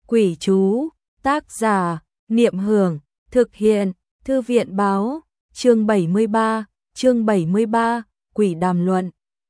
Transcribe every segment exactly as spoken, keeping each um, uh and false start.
Quỷ chú, tác giả, Niệm Hưởng, thực hiện, Thư viện báo, chương bảy mươi ba, chương bảy mươi ba, Quỷ đàm luận.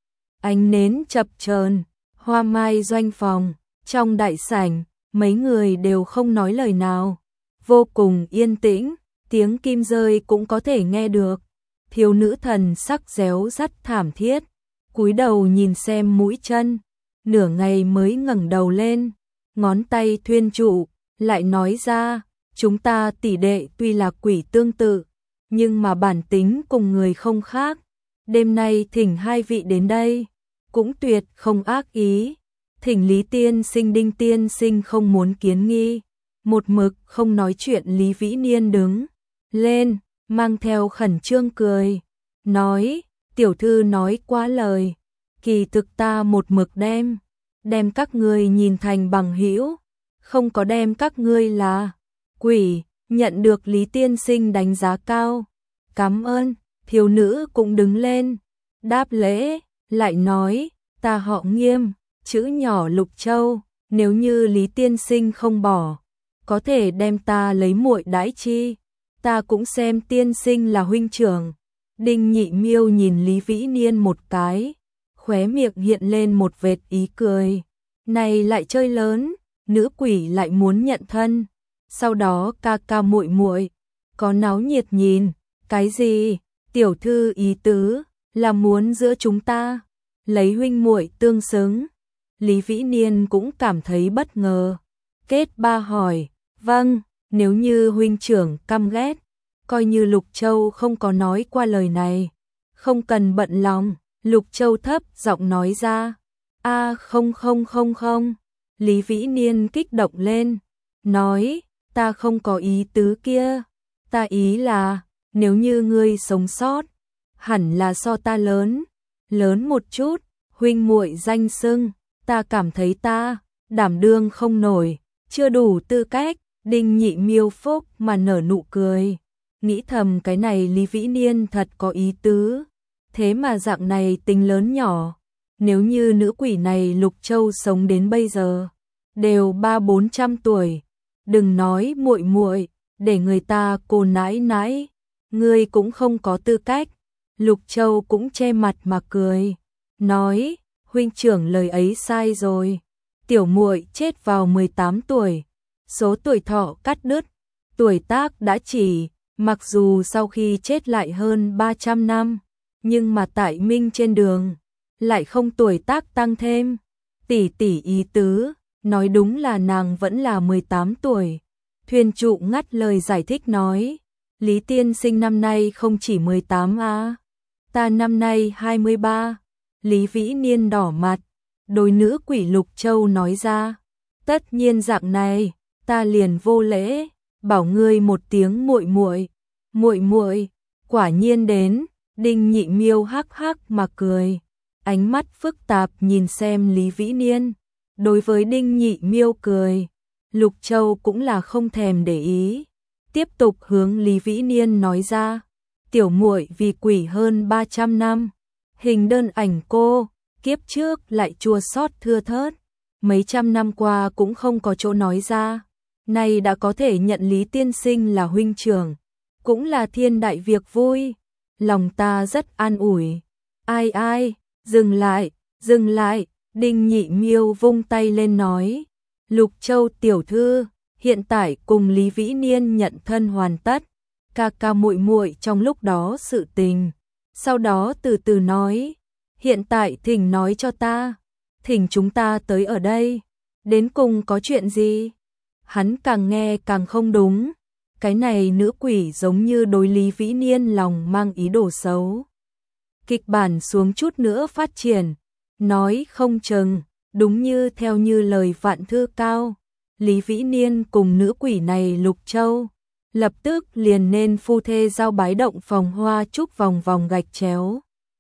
Ánh nến chập chờn, hoa mai doanh phòng, trong đại sảnh, mấy người đều không nói lời nào, vô cùng yên tĩnh, tiếng kim rơi cũng có thể nghe được. Thiếu nữ thần sắc réo rắt thảm thiết, cúi đầu nhìn xem mũi chân, nửa ngày mới ngẩng đầu lên, ngón tay thuyên trụ, lại nói ra, chúng ta tỷ đệ tuy là quỷ tương tự, nhưng mà bản tính cùng người không khác. Đêm nay thỉnh hai vị đến đây, cũng tuyệt không ác ý. Thỉnh Lý Tiên Sinh Đinh Tiên Sinh không muốn kiến nghi. Một mực không nói chuyện Lý Vĩ Niên đứng lên, mang theo khẩn trương cười, nói, tiểu thư nói quá lời, kỳ thực ta một mực đem, đem các ngươi nhìn thành bằng hữu, không có đem các ngươi là quỷ. Nhận được Lý Tiên Sinh đánh giá cao, cảm ơn. Thiếu nữ cũng đứng lên, đáp lễ, lại nói, ta họ Nghiêm, chữ nhỏ Lục Châu, nếu như Lý Tiên Sinh không bỏ, có thể đem ta lấy muội đãi chi, ta cũng xem tiên sinh là huynh trưởng. Đinh Nhị Miêu nhìn Lý Vĩ Niên một cái, khóe miệng hiện lên một vệt ý cười, này lại chơi lớn, nữ quỷ lại muốn nhận thân, sau đó ca ca muội muội có náo nhiệt nhìn, cái gì? Tiểu thư ý tứ là muốn giữa chúng ta lấy huynh muội tương xứng. Lý Vĩ Niên cũng cảm thấy bất ngờ, kết ba hỏi, vâng, nếu như huynh trưởng căm ghét, coi như Lục Châu không có nói qua lời này, không cần bận lòng. Lục Châu thấp giọng nói ra, a không không không không. Lý Vĩ Niên kích động lên, nói, ta không có ý tứ kia, ta ý là, nếu như ngươi sống sót, hẳn là so ta lớn, lớn một chút, huynh muội danh xưng, ta cảm thấy ta đảm đương không nổi, chưa đủ tư cách. Đinh Nhị Miêu phúc mà nở nụ cười, nghĩ thầm cái này Lý Vĩ Niên thật có ý tứ, thế mà dạng này tính lớn nhỏ, nếu như nữ quỷ này Lục Châu sống đến bây giờ, đều ba bốn trăm tuổi, đừng nói muội muội, để người ta cô nãi nãi, ngươi cũng không có tư cách. Lục Châu cũng che mặt mà cười, nói, huynh trưởng lời ấy sai rồi, tiểu muội chết vào mười tám tuổi, số tuổi thọ cắt đứt, tuổi tác đã chỉ, mặc dù sau khi chết lại hơn ba trăm năm, nhưng mà tại minh trên đường, lại không tuổi tác tăng thêm. Tỷ tỷ ý tứ, nói đúng là nàng vẫn là mười tám tuổi. Thuyền trụ ngắt lời giải thích nói, Lý Tiên Sinh năm nay không chỉ mười tám à, ta năm nay hai mươi ba. Lý Vĩ Niên đỏ mặt, đối nữ quỷ Lục Châu nói ra, tất nhiên dạng này, ta liền vô lễ, bảo ngươi một tiếng muội muội, muội muội, quả nhiên đến. Đinh Nhị Miêu hắc hắc mà cười, ánh mắt phức tạp nhìn xem Lý Vĩ Niên. Đối với Đinh Nhị Miêu cười, Lục Châu cũng là không thèm để ý, tiếp tục hướng Lý Vĩ Niên nói ra, tiểu muội vì quỷ hơn ba trăm năm, hình đơn ảnh cô, kiếp trước lại chua xót thưa thớt, mấy trăm năm qua cũng không có chỗ nói ra, nay đã có thể nhận Lý Tiên Sinh là huynh trưởng, cũng là thiên đại việc vui, lòng ta rất an ủi. Ai ai, dừng lại, dừng lại. Đinh Nhị Miêu vung tay lên nói, Lục Châu tiểu thư, hiện tại cùng Lý Vĩ Niên nhận thân hoàn tất, ca ca muội muội trong lúc đó sự tình, sau đó từ từ nói, hiện tại thỉnh nói cho ta, thỉnh chúng ta tới ở đây, đến cùng có chuyện gì? Hắn càng nghe càng không đúng, cái này nữ quỷ giống như đối Lý Vĩ Niên lòng mang ý đồ xấu. Kịch bản xuống chút nữa phát triển, nói không chừng, đúng như theo như lời Vạn Thư Cao, Lý Vĩ Niên cùng nữ quỷ này Lục Châu, lập tức liền nên phu thê giao bái động phòng hoa trúc vòng vòng gạch chéo.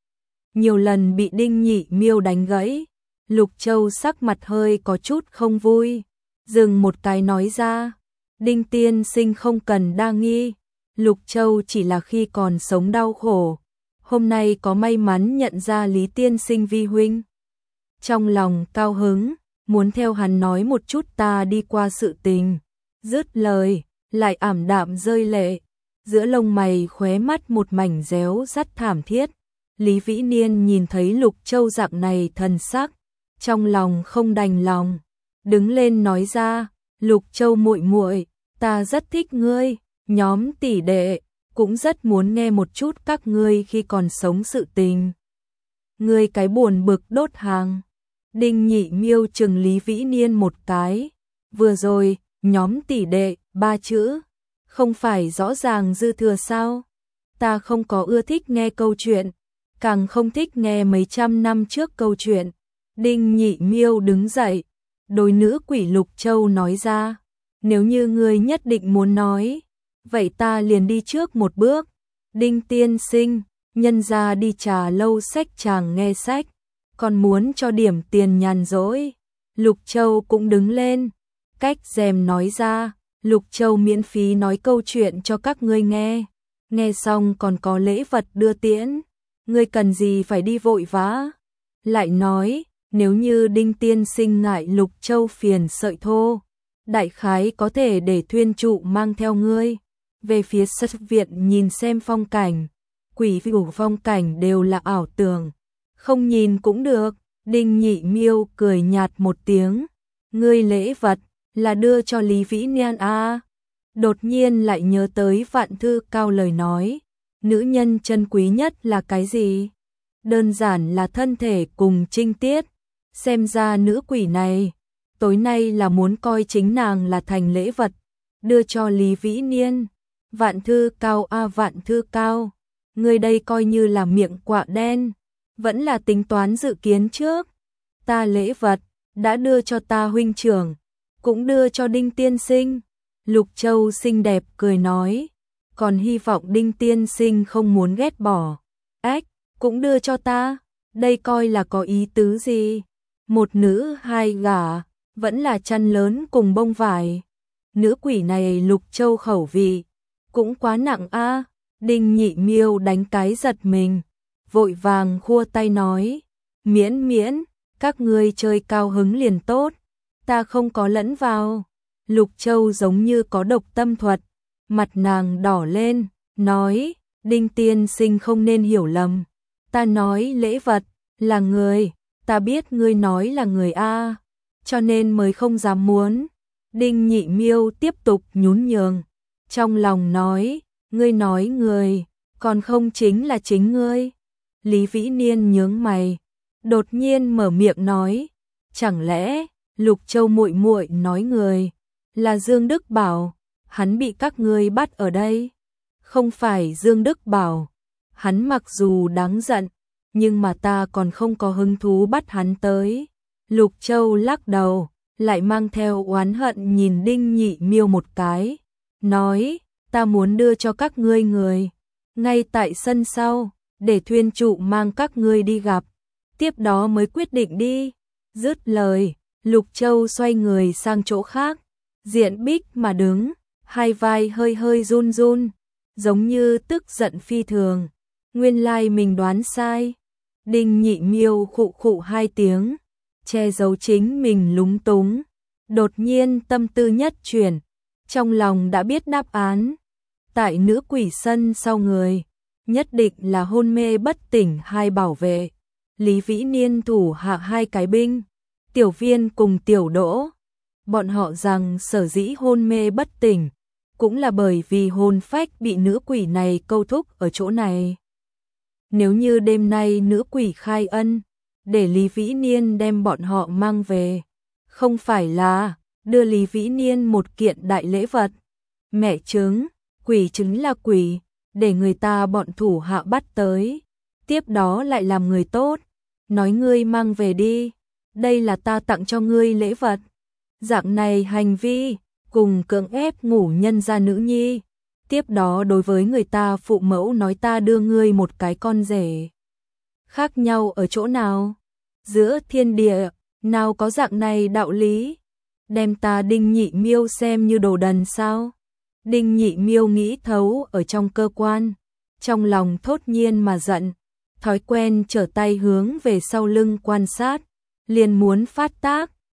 Nhiều lần bị Đinh Nhị Miêu đánh gãy, Lục Châu sắc mặt hơi có chút không vui, dừng một cái nói ra, Đinh Tiên Sinh không cần đa nghi, Lục Châu chỉ là khi còn sống đau khổ, hôm nay có may mắn nhận ra Lý Tiên Sinh vi huynh. Trong lòng cao hứng, muốn theo hắn nói một chút ta đi qua sự tình. Dứt lời, lại ảm đạm rơi lệ, giữa lông mày khóe mắt một mảnh réo rắt thảm thiết. Lý Vĩ Niên nhìn thấy Lục Châu dạng này thần sắc, trong lòng không đành lòng, đứng lên nói ra, Lục Châu muội muội, ta rất thích ngươi, nhóm tỷ đệ cũng rất muốn nghe một chút các ngươi khi còn sống sự tình. Ngươi cái buồn bực đốt hàng. Đinh Nhị Miêu chừng Lý Vĩ Niên một cái, vừa rồi, nhóm tỷ đệ, ba chữ, không phải rõ ràng dư thừa sao? Ta không có ưa thích nghe câu chuyện, càng không thích nghe mấy trăm năm trước câu chuyện. Đinh Nhị Miêu đứng dậy, đối nữ quỷ Lục Châu nói ra, nếu như ngươi nhất định muốn nói, vậy ta liền đi trước một bước. Đinh tiên sinh, nhân ra đi trà lâu sách chàng nghe sách, còn muốn cho điểm tiền nhàn rỗi. Lục Châu cũng đứng lên, cách rèm nói ra, Lục Châu miễn phí nói câu chuyện cho các ngươi nghe, nghe xong còn có lễ vật đưa tiễn, ngươi cần gì phải đi vội vã. Lại nói, nếu như Đinh tiên sinh ngại Lục Châu phiền sợi thô, đại khái có thể để thuyên trụ mang theo ngươi về phía sất viện nhìn xem phong cảnh. Quỷ vụ phong cảnh đều là ảo tưởng, không nhìn cũng được. Đinh Nhị Miêu cười nhạt một tiếng, ngươi lễ vật là đưa cho Lý Vĩ Niên à? Đột nhiên lại nhớ tới Vạn Thư Cao lời nói, nữ nhân chân quý nhất là cái gì? Đơn giản là thân thể cùng trinh tiết. Xem ra nữ quỷ này tối nay là muốn coi chính nàng là thành lễ vật đưa cho Lý Vĩ Niên. Vạn Thư Cao a Vạn Thư Cao, ngươi đây coi như là miệng quạ đen, vẫn là tính toán dự kiến trước. Ta lễ vật đã đưa cho ta huynh trưởng, cũng đưa cho Đinh tiên sinh. Lục Châu xinh đẹp cười nói, còn hy vọng Đinh tiên sinh không muốn ghét bỏ. Ách, cũng đưa cho ta, đây coi là có ý tứ gì? Một nữ hai gả, vẫn là chăn lớn cùng bông vải. Nữ quỷ này Lục Châu khẩu vị cũng quá nặng a. Đinh Nhị Miêu đánh cái giật mình, vội vàng khua tay nói, miễn miễn, các ngươi chơi cao hứng liền tốt, ta không có lẫn vào. Lục Châu giống như có độc tâm thuật, mặt nàng đỏ lên, nói, Đinh tiên sinh không nên hiểu lầm, ta nói lễ vật là người, ta biết ngươi nói là người a, cho nên mới không dám muốn. Đinh Nhị Miêu tiếp tục nhún nhường, trong lòng nói, ngươi nói người, còn không chính là chính ngươi. Lý Vĩ Niên nhướng mày, đột nhiên mở miệng nói, chẳng lẽ Lục Châu muội muội nói người là Dương Đức Bảo, hắn bị các ngươi bắt ở đây? Không phải Dương Đức Bảo, hắn mặc dù đáng giận, nhưng mà ta còn không có hứng thú bắt hắn tới. Lục Châu lắc đầu, lại mang theo oán hận nhìn Đinh Nhị Miêu một cái, nói, ta muốn đưa cho các ngươi người, ngay tại sân sau, để thuyên trụ mang các ngươi đi gặp, tiếp đó mới quyết định đi. Dứt lời, Lục Châu xoay người sang chỗ khác, diện bích mà đứng, hai vai hơi hơi run run, giống như tức giận phi thường. Nguyên lai mình đoán sai. Đinh Nhị Miêu khụ khụ hai tiếng, che giấu chính mình lúng túng, đột nhiên tâm tư nhất chuyển, trong lòng đã biết đáp án. Tại nữ quỷ sân sau người, nhất định là hôn mê bất tỉnh hai bảo vệ. Lý Vĩ Niên thủ hạ hai cái binh, Tiểu Viên cùng Tiểu Đỗ. Bọn họ rằng sở dĩ hôn mê bất tỉnh, cũng là bởi vì hồn phách bị nữ quỷ này câu thúc ở chỗ này. Nếu như đêm nay nữ quỷ khai ân, để Lý Vĩ Niên đem bọn họ mang về, không phải là đưa Lý Vĩ Niên một kiện đại lễ vật. Mẹ chứng, quỷ chứng là quỷ, để người ta bọn thủ hạ bắt tới, tiếp đó lại làm người tốt, nói ngươi mang về đi, đây là ta tặng cho ngươi lễ vật. Dạng này hành vi, cùng cưỡng ép ngủ nhân gia nữ nhi, tiếp đó đối với người ta phụ mẫu nói ta đưa ngươi một cái con rể. Khác nhau ở chỗ nào? Giữa thiên địa, nào có dạng này đạo lý? Đem ta Đinh Nhị Miêu xem như đồ đần sao? Đinh Nhị Miêu nghĩ thấu ở trong cơ quan, trong lòng thốt nhiên mà giận, thói quen trở tay hướng về sau lưng quan sát, liền muốn phát tác,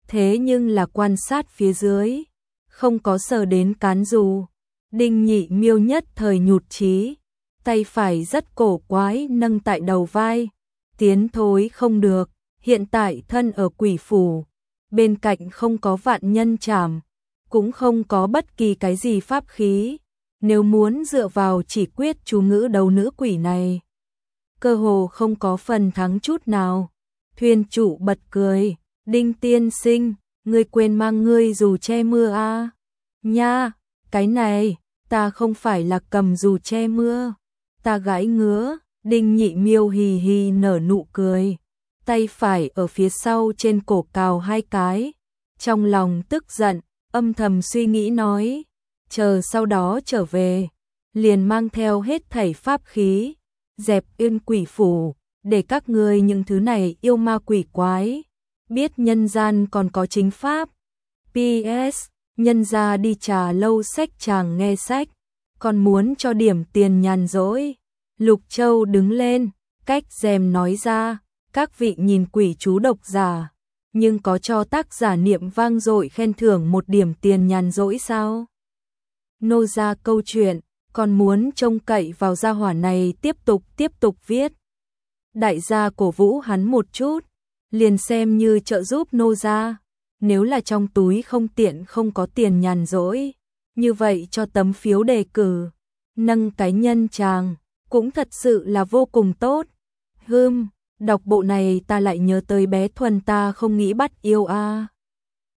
thế nhưng là quan sát phía dưới, không có sờ đến cán dù. Đinh Nhị Miêu nhất thời nhụt chí, tay phải rất cổ quái nâng tại đầu vai, tiến thối không được, hiện tại thân ở quỷ phủ, bên cạnh không có vạn nhân trảm, cũng không có bất kỳ cái gì pháp khí, nếu muốn dựa vào chỉ quyết chú ngữ đầu nữ quỷ này, cơ hồ không có phần thắng chút nào. Thuyền chủ bật cười, Đinh tiên sinh, ngươi quên mang ngươi dù che mưa à? Nha, cái này, ta không phải là cầm dù che mưa, ta gãi ngứa. Đinh Nhị Miêu hì hì nở nụ cười, tay phải ở phía sau trên cổ cào hai cái, trong lòng tức giận, âm thầm suy nghĩ nói, chờ sau đó trở về, liền mang theo hết thảy pháp khí, dẹp yên quỷ phủ, để các ngươi những thứ này yêu ma quỷ quái, biết nhân gian còn có chính pháp. pê ét, nhân gia đi trà lâu sách chàng nghe sách, còn muốn cho điểm tiền nhàn rỗi. Lục Châu đứng lên, cách rèm nói ra, các vị nhìn quỷ chú độc giả, nhưng có cho tác giả niệm vang dội khen thưởng một điểm tiền nhàn rỗi sao? Nô ra câu chuyện, còn muốn trông cậy vào gia hỏa này tiếp tục tiếp tục viết. Đại gia cổ vũ hắn một chút, liền xem như trợ giúp nô gia. Nếu là trong túi không tiện không có tiền nhàn rỗi, như vậy cho tấm phiếu đề cử, nâng cái nhân chàng, cũng thật sự là vô cùng tốt. Hừm, đọc bộ này ta lại nhớ tới bé Thuần ta không nghĩ bắt yêu a. À.